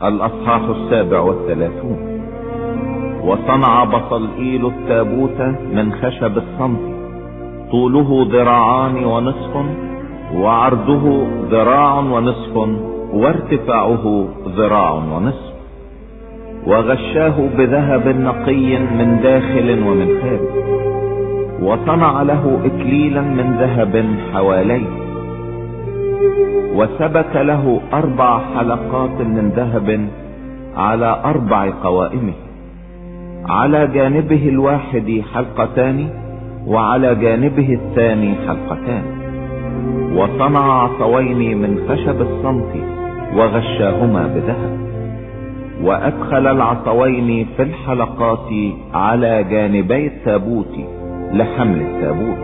الأصحاح 37. وصنع بصلئيل التابوت من خشب الصمت، طوله 1.5 ذراع، وعرضه 1.5 ذراع، وارتفاعه 1.5 ذراع. وغشاه بذهب نقي من داخل ومن خارج. وصنع له اكليلا من ذهب حواليه، وسبك له 4 حلقات من ذهب على 4 قوائمه، على جانبه الواحد حلقتان، وعلى جانبه الثاني حلقتان. وصنع عصوين من خشب الصمت وغشاهما بذهب، وادخل العصوين في الحلقات على جانبي التابوت لحمل التابوت.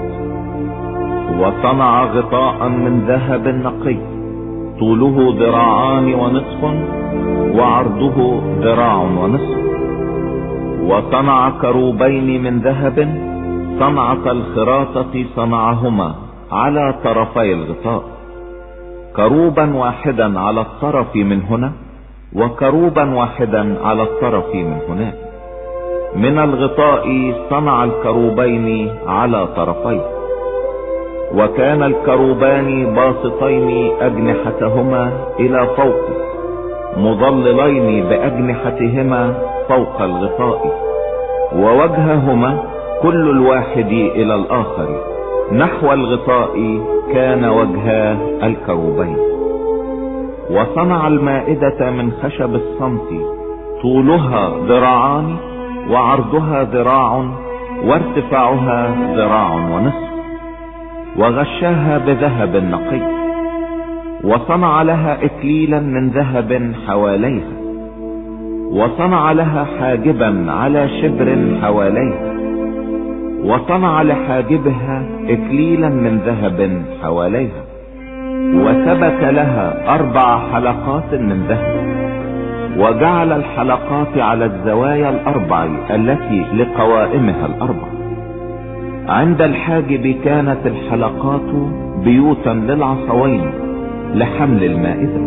وصنع غطاء من ذهب نقي، طوله 1.5 ذراع، وعرضه 1.5 ذراع. وصنع كروبين من ذهب صنعة الخراطة، صنعهما على طرفي الغطاء، كروبا واحدا على الطرف من هنا، وكروبا واحدا على الطرف من هناك. من الغطاء صنع الكروبين على طرفيه. وكان الكروبان باسطين أجنحتهما إلى فوق، مظللين بأجنحتهما فوق الغطاء، ووجههما كل الواحد إلى الآخر نحو الغطاء كان وجها الكروبين. وصنع المائدة من خشب الصمت، طولها 1 ذراع، وعرضها 1 ذراع، وارتفاعها 1.5 ذراع. وغشاها بذهب نقي. وصنع لها اكليلا من ذهب حواليها، وصنع لها حاجبا على شبر حواليها. وصنع لحاجبها اكليلا من ذهب حواليها، وثبت لها 4 حلقات من ذهب. وجعل الحلقات على الزوايا ال4 التي لقوائمها ال4. عند الحاجب كانت الحلقات بيوتا للعصوين لحمل المائدة.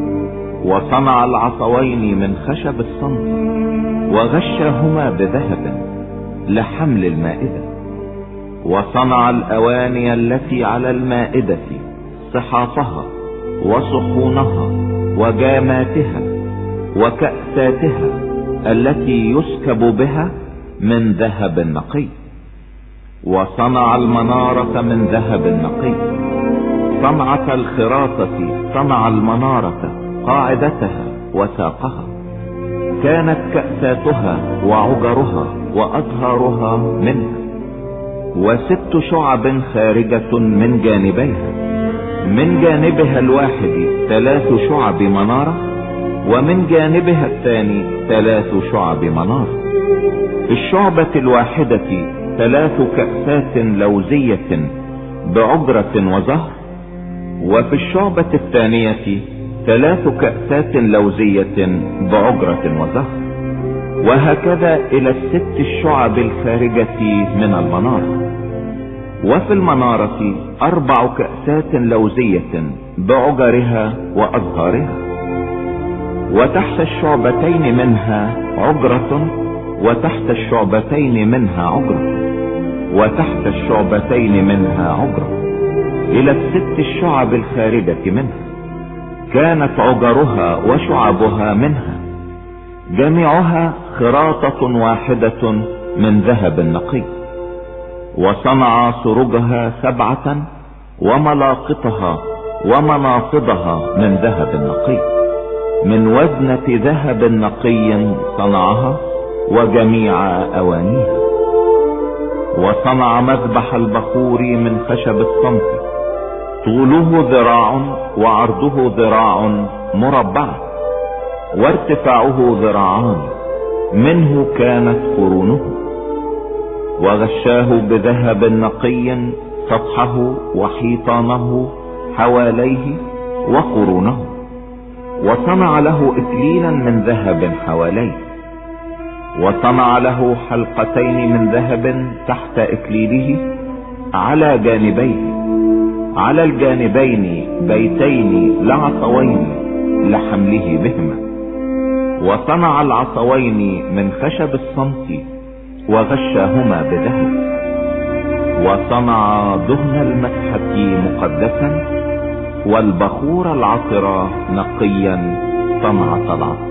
وصنع العصوين من خشب الصمت، وغشاهما بذهب لحمل المائدة. وصنع الأواني التي على المائدة، صحافها وصحونها وجاماتها وكأساتها التي يسكب بها من ذهب نقي. وصنع المنارة من ذهب نقي. صنعة الخراطة صنع المنارة قاعدتها وساقها، كانت كأساتها وعجرها وأظهارها منها، و6 شعب خارجة من جانبيها، من جانبها الواحد 3 شعب منارة، ومن جانبها الثاني 3 شعب منارة. في الشعبة الواحدة 3 كأسات لوزية بعجرة وزهر، وفي الشعبة الثانية 3 كأسات لوزية بعجرة وزهر، وهكذا إلى 6 الشعب الخارجة من المنارة. وفي المنارة 4 كأسات لوزية بعجرها وأزهارها، وتحت الشعبتين منها عجرة، وتحت الشعبتين منها عجرة، وتحت الشعبتين منها عجرة، إلى 6 الشعب الخارجة منها. كانت عجرها وشعبها منها جميعها خراطة واحدة من ذهب نقي. وصنع سرجها 7، وملاقطها ومناصبها من ذهب نقي، من وزنة ذهب نقي صنعها وجميع أوانيها. وصنع مذبح البخور من خشب الصمت، طوله 1 ذراع، وعرضه 1 ذراع مربع، وارتفاعه 2 ذراعان، منه كانت قرونه. وغشاه بذهب نقي سطحه وحيطانه حواليه وقرونه. وصنع له اكليلا من ذهب حواليه. وصنع له حلقتين من ذهب تحت اكليله على جانبيه، على الجانبين بيتين لعصوين لحمله بهما. وصنع العصوين من خشب الصمت وغشاهما بذهب. وصنع دهن المسحة مقدسا والبخور العطر نقيا صنع العطر.